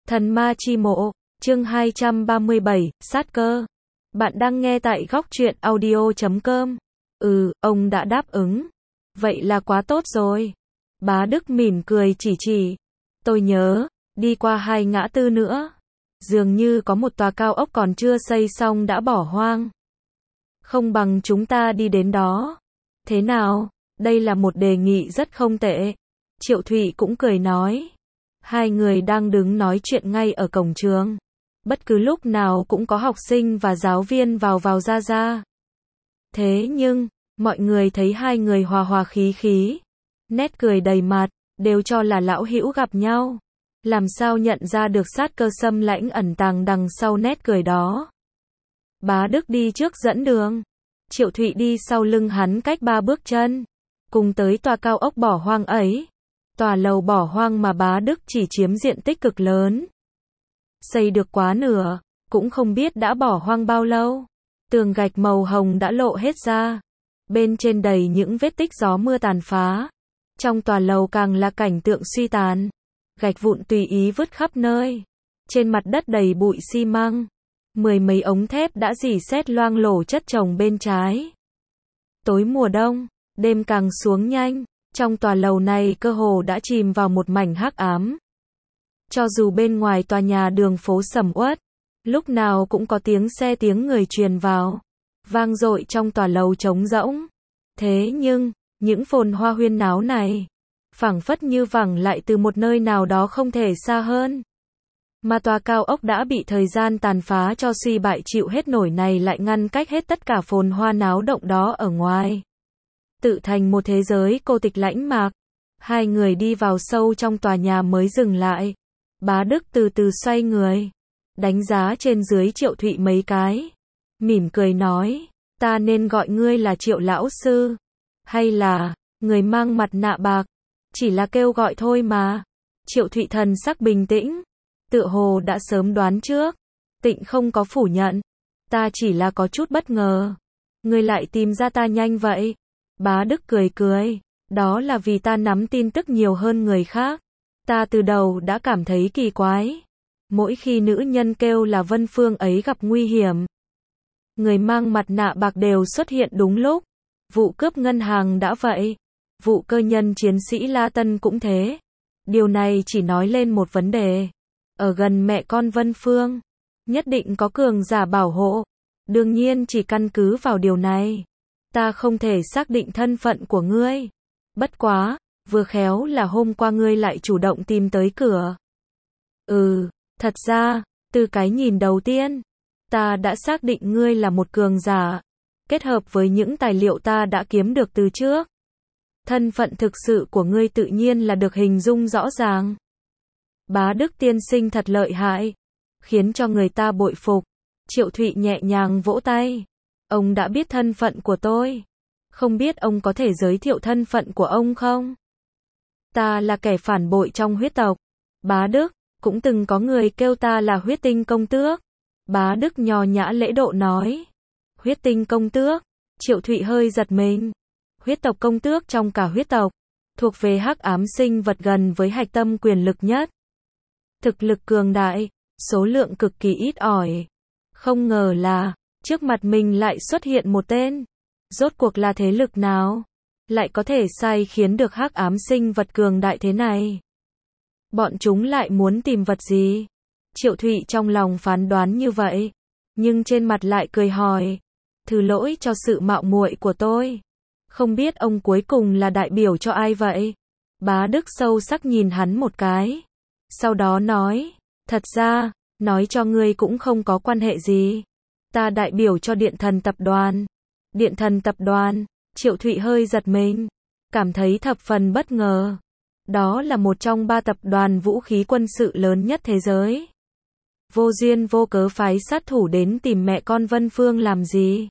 Thần ma chi mộ, chương 237, sát cơ. Bạn đang nghe tại góc truyện audio.com. Ông đã đáp ứng. Vậy là quá tốt rồi. Bá Đức mỉm cười chỉ. Tôi nhớ, đi qua 2 ngã tư nữa. Dường như có một tòa cao ốc còn chưa xây xong đã bỏ hoang. Không bằng chúng ta đi đến đó. Thế nào? Đây là một đề nghị rất không tệ. Triệu Thụy cũng cười nói. Hai người đang đứng nói chuyện ngay ở cổng trường. Bất cứ lúc nào cũng có học sinh và giáo viên vào ra. Thế nhưng, mọi người thấy hai người hòa khí, nét cười đầy mặt, đều cho là lão hữu gặp nhau. Làm sao nhận ra được sát cơ xâm lãnh ẩn tàng đằng sau nét cười đó. Bá Đức đi trước dẫn đường. Triệu Thụy đi sau lưng hắn cách 3 bước chân. Cùng tới tòa cao ốc bỏ hoang ấy. Tòa lầu bỏ hoang mà Bá Đức chỉ chiếm diện tích cực lớn. Xây được quá nửa, cũng không biết đã bỏ hoang bao lâu. Tường gạch màu hồng đã lộ hết ra. Bên trên đầy những vết tích gió mưa tàn phá. Trong tòa lầu càng là cảnh tượng suy tàn. Gạch vụn tùy ý vứt khắp nơi. Trên mặt đất đầy bụi xi măng. 10 mấy ống thép đã rỉ sét loang lổ chất chồng bên trái. Tối mùa đông, đêm càng xuống nhanh. Trong tòa lầu này cơ hồ đã chìm vào một mảnh hắc ám. Cho dù bên ngoài tòa nhà đường phố sầm uất, lúc nào cũng có tiếng xe tiếng người truyền vào, vang dội trong tòa lầu trống rỗng. Thế nhưng, những phồn hoa huyên náo này, phảng phất như vẳng lại từ một nơi nào đó không thể xa hơn. Mà tòa cao ốc đã bị thời gian tàn phá cho suy bại chịu hết nổi này lại ngăn cách hết tất cả phồn hoa náo động đó ở ngoài. Tự thành một thế giới cô tịch lãnh mạc. Hai người đi vào sâu trong tòa nhà mới dừng lại. Bá Đức từ từ xoay người, đánh giá trên dưới Triệu Thụy mấy cái, mỉm cười nói, ta nên gọi ngươi là Triệu lão sư, hay là người mang mặt nạ bạc, chỉ là kêu gọi thôi mà. Triệu Thụy thần sắc bình tĩnh, tựa hồ đã sớm đoán trước, tịnh không có phủ nhận, ta chỉ là có chút bất ngờ, ngươi lại tìm ra ta nhanh vậy. Bá Đức cười, đó là vì ta nắm tin tức nhiều hơn người khác. Ta từ đầu đã cảm thấy kỳ quái. Mỗi khi nữ nhân kêu là Vân Phương ấy gặp nguy hiểm, người mang mặt nạ bạc đều xuất hiện đúng lúc. Vụ cướp ngân hàng đã vậy. Vụ cơ nhân chiến sĩ La Tân cũng thế. Điều này chỉ nói lên một vấn đề. Ở gần mẹ con Vân Phương, nhất định có cường giả bảo hộ. Đương nhiên chỉ căn cứ vào điều này, ta không thể xác định thân phận của ngươi. Bất quá, vừa khéo là hôm qua ngươi lại chủ động tìm tới cửa. Thật ra, từ cái nhìn đầu tiên, ta đã xác định ngươi là một cường giả. Kết hợp với những tài liệu ta đã kiếm được từ trước, thân phận thực sự của ngươi tự nhiên là được hình dung rõ ràng. Bá Đức tiên sinh thật lợi hại, khiến cho người ta bội phục. Triệu Thụy nhẹ nhàng vỗ tay. Ông đã biết thân phận của tôi. Không biết ông có thể giới thiệu thân phận của ông không? Ta là kẻ phản bội trong huyết tộc. Bá Đức, cũng từng có người kêu ta là huyết tinh công tước. Bá Đức nho nhã lễ độ nói. Huyết tinh công tước. Triệu Thụy hơi giật mình. Huyết tộc công tước trong cả huyết tộc, thuộc về hắc ám sinh vật gần với hạch tâm quyền lực nhất. Thực lực cường đại, số lượng cực kỳ ít ỏi. Không ngờ là, trước mặt mình lại xuất hiện một tên. Rốt cuộc là thế lực nào? Lại có thể sai khiến được hắc ám sinh vật cường đại thế này? Bọn chúng lại muốn tìm vật gì? Triệu Thụy trong lòng phán đoán như vậy, nhưng trên mặt lại cười hỏi. Thứ lỗi cho sự mạo muội của tôi. Không biết ông cuối cùng là đại biểu cho ai vậy? Bá Đức sâu sắc nhìn hắn một cái. Sau đó nói, thật ra, nói cho ngươi cũng không có quan hệ gì. Ta đại biểu cho Điện Thần Tập đoàn. Điện Thần Tập đoàn. Triệu Thụy hơi giật mình, cảm thấy thập phần bất ngờ. Đó là một trong 3 tập đoàn vũ khí quân sự lớn nhất thế giới. Vô duyên vô cớ phái sát thủ đến tìm mẹ con Vân Phương làm gì?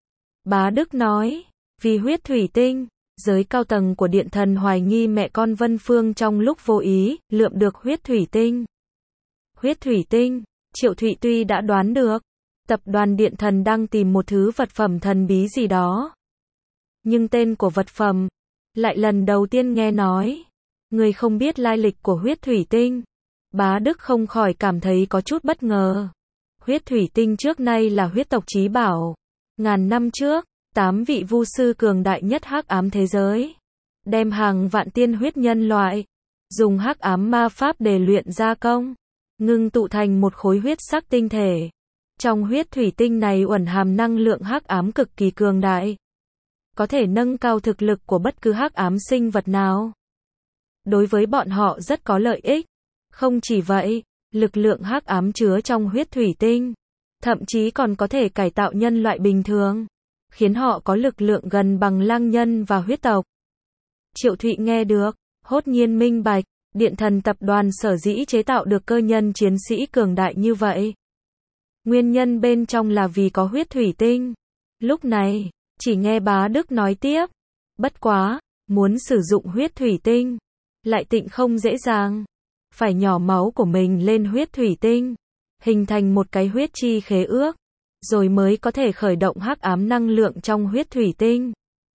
Bá Đức nói, vì huyết thủy tinh. Giới cao tầng của Điện Thần hoài nghi mẹ con Vân Phương trong lúc vô ý lượm được huyết thủy tinh. Huyết thủy tinh, Triệu Thụy tuy đã đoán được, tập đoàn Điện Thần đang tìm một thứ vật phẩm thần bí gì đó. Nhưng tên của vật phẩm, lại lần đầu tiên nghe nói. Người không biết lai lịch của huyết thủy tinh. Bá Đức không khỏi cảm thấy có chút bất ngờ. Huyết thủy tinh trước nay là huyết tộc chí bảo. Ngàn năm trước, 8 vị vu sư cường đại nhất hắc ám thế giới, đem hàng vạn tiên huyết nhân loại, dùng hắc ám ma pháp để luyện gia công, ngưng tụ thành một khối huyết sắc tinh thể. Trong huyết thủy tinh này uẩn hàm năng lượng hắc ám cực kỳ cường đại, có thể nâng cao thực lực của bất cứ hắc ám sinh vật nào. Đối với bọn họ rất có lợi ích. Không chỉ vậy, lực lượng hắc ám chứa trong huyết thủy tinh, thậm chí còn có thể cải tạo nhân loại bình thường, khiến họ có lực lượng gần bằng lang nhân và huyết tộc. Triệu Thụy nghe được, hốt nhiên minh bạch, Điện Thần tập đoàn sở dĩ chế tạo được cơ nhân chiến sĩ cường đại như vậy. Nguyên nhân bên trong là vì có huyết thủy tinh. Lúc này, chỉ nghe Bá Đức nói tiếp, bất quá, muốn sử dụng huyết thủy tinh, lại tịnh không dễ dàng. Phải nhỏ máu của mình lên huyết thủy tinh, hình thành một cái huyết chi khế ước, rồi mới có thể khởi động hắc ám năng lượng trong huyết thủy tinh.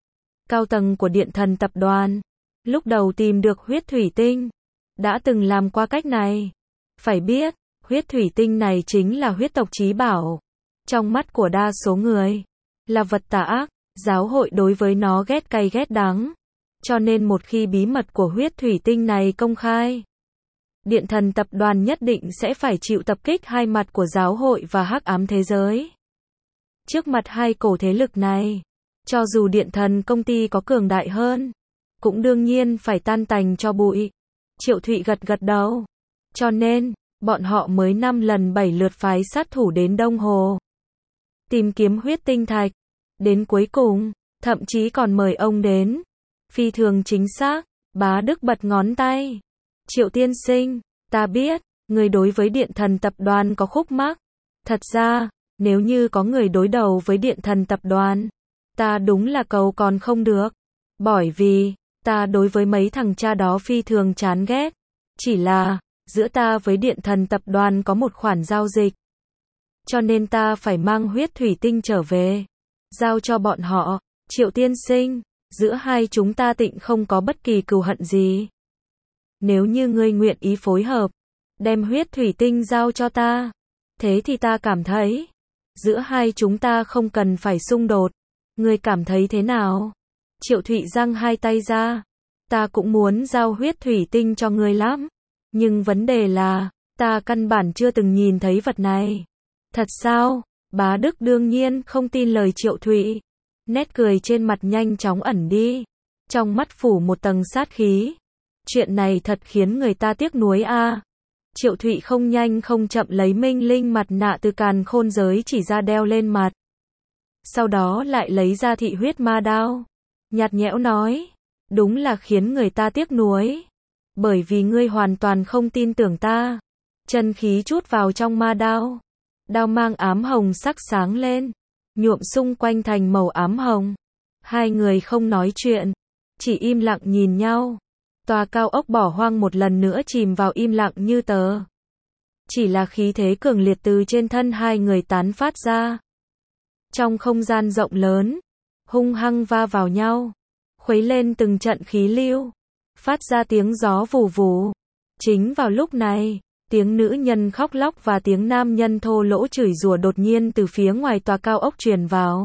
Cao tầng của Điện Thần tập đoàn, lúc đầu tìm được huyết thủy tinh, đã từng làm qua cách này. Phải biết, huyết thủy tinh này chính là huyết tộc chí bảo. Trong mắt của đa số người, là vật tà ác, giáo hội đối với nó ghét cay ghét đắng. Cho nên một khi bí mật của huyết thủy tinh này công khai, Điện Thần tập đoàn nhất định sẽ phải chịu tập kích hai mặt của giáo hội và hắc ám thế giới. Trước mặt hai cổ thế lực này, cho dù Điện Thần công ty có cường đại hơn, cũng đương nhiên phải tan tành cho bụi. Triệu Thụy gật gật đầu. Cho nên, bọn họ mới 5 lần 7 lượt phái sát thủ đến Đông Hồ, tìm kiếm huyết tinh thạch. Đến cuối cùng, thậm chí còn mời ông đến. Phi thường chính xác, Bá Đức bật ngón tay. Triệu tiên sinh, ta biết, người đối với Điện Thần tập đoàn có khúc mắc. Thật ra, nếu như có người đối đầu với Điện Thần tập đoàn, ta đúng là cầu còn không được. Bởi vì, ta đối với mấy thằng cha đó phi thường chán ghét. Chỉ là, giữa ta với Điện Thần tập đoàn có một khoản giao dịch. Cho nên ta phải mang huyết thủy tinh trở về, giao cho bọn họ. Triệu tiên sinh, giữa hai chúng ta tịnh không có bất kỳ cừu hận gì. Nếu như ngươi nguyện ý phối hợp, đem huyết thủy tinh giao cho ta, thế thì ta cảm thấy, giữa hai chúng ta không cần phải xung đột. Ngươi cảm thấy thế nào? Triệu Thụy giang hai tay ra. Ta cũng muốn giao huyết thủy tinh cho ngươi lắm. Nhưng vấn đề là, ta căn bản chưa từng nhìn thấy vật này. Thật sao? Bá Đức đương nhiên không tin lời Triệu Thụy. Nét cười trên mặt nhanh chóng ẩn đi. Trong mắt phủ một tầng sát khí. Chuyện này thật khiến người ta tiếc nuối a. Triệu Thụy không nhanh không chậm lấy minh linh mặt nạ từ càn khôn giới chỉ ra đeo lên mặt. Sau đó lại lấy ra thị huyết ma đao. Nhạt nhẽo nói, đúng là khiến người ta tiếc nuối. Bởi vì ngươi hoàn toàn không tin tưởng ta. Chân khí chút vào trong ma đao. Đao mang ám hồng sắc sáng lên, nhuộm xung quanh thành màu ám hồng. Hai người không nói chuyện, chỉ im lặng nhìn nhau. Tòa cao ốc bỏ hoang một lần nữa chìm vào im lặng như tờ. Chỉ là khí thế cường liệt từ trên thân hai người tán phát ra. Trong không gian rộng lớn, hung hăng va vào nhau, khuấy lên từng trận khí lưu, phát ra tiếng gió vù vù. Chính vào lúc này, tiếng nữ nhân khóc lóc và tiếng nam nhân thô lỗ chửi rủa đột nhiên từ phía ngoài tòa cao ốc truyền vào.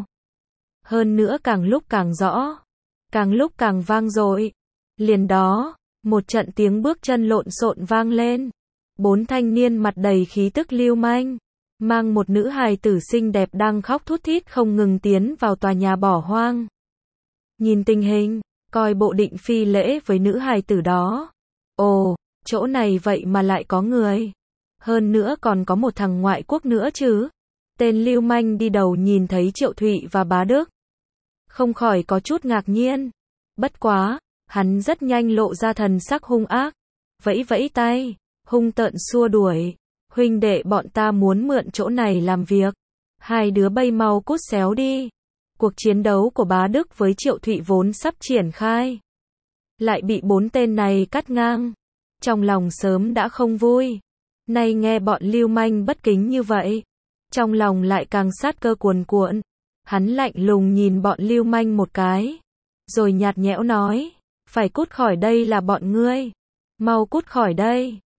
Hơn nữa càng lúc càng rõ, càng lúc càng vang dội. Liền đó, một trận tiếng bước chân lộn xộn vang lên. 4 thanh niên mặt đầy khí tức lưu manh, mang một nữ hài tử xinh đẹp đang khóc thút thít không ngừng tiến vào tòa nhà bỏ hoang. Nhìn tình hình, coi bộ định phi lễ với nữ hài tử đó. Ồ, chỗ này vậy mà lại có người. Hơn nữa còn có một thằng ngoại quốc nữa chứ. Tên lưu manh đi đầu nhìn thấy Triệu Thụy và Bá Đức, không khỏi có chút ngạc nhiên. Bất quá, hắn rất nhanh lộ ra thần sắc hung ác, vẫy vẫy tay, hung tợn xua đuổi. Huynh đệ bọn ta muốn mượn chỗ này làm việc. Hai đứa bay mau cút xéo đi. Cuộc chiến đấu của Bá Đức với Triệu Thụy vốn sắp triển khai, lại bị 4 tên này cắt ngang. Trong lòng sớm đã không vui. Nay nghe bọn lưu manh bất kính như vậy, trong lòng lại càng sát cơ cuồn cuộn. Hắn lạnh lùng nhìn bọn lưu manh một cái, rồi nhạt nhẽo nói, phải cút khỏi đây là bọn ngươi. Mau cút khỏi đây.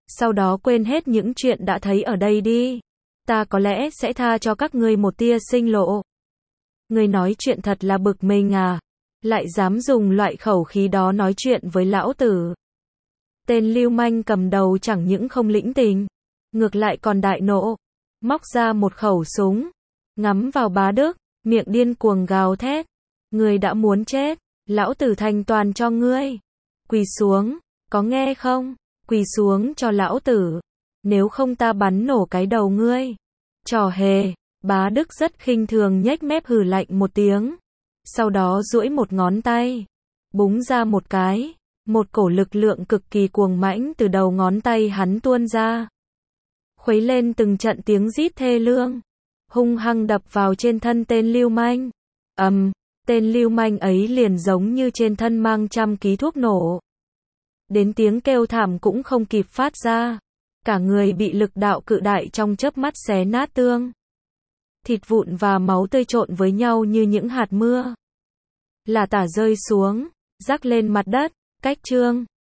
sau đó quên hết những chuyện đã thấy ở đây đi. Ta có lẽ sẽ tha cho các ngươi một tia sinh lộ. Ngươi nói chuyện thật là bực mình à? Lại dám dùng loại khẩu khí đó nói chuyện với lão tử. Tên lưu manh cầm đầu chẳng những không lĩnh tình, ngược lại còn đại nộ, móc ra một khẩu súng, ngắm vào Bá Đức, miệng điên cuồng gào thét. Ngươi đã muốn chết, lão tử thành toàn cho ngươi. Quỳ xuống, có nghe không? Quỳ xuống cho lão tử, nếu không ta bắn nổ cái đầu ngươi. Trò hề, Bá Đức rất khinh thường nhếch mép hừ lạnh một tiếng, sau đó duỗi một ngón tay, búng ra một cái, một cổ lực lượng cực kỳ cuồng mãnh từ đầu ngón tay hắn tuôn ra, khuấy lên từng trận tiếng rít thê lương, hung hăng đập vào trên thân tên lưu manh. Tên lưu manh ấy liền giống như trên thân mang trăm ký thuốc nổ. Đến tiếng kêu thảm cũng không kịp phát ra. Cả người bị lực đạo cự đại trong chớp mắt xé nát tương. Thịt vụn và máu tươi trộn với nhau như những hạt mưa. Là tả rơi xuống, rắc lên mặt đất, cách chương.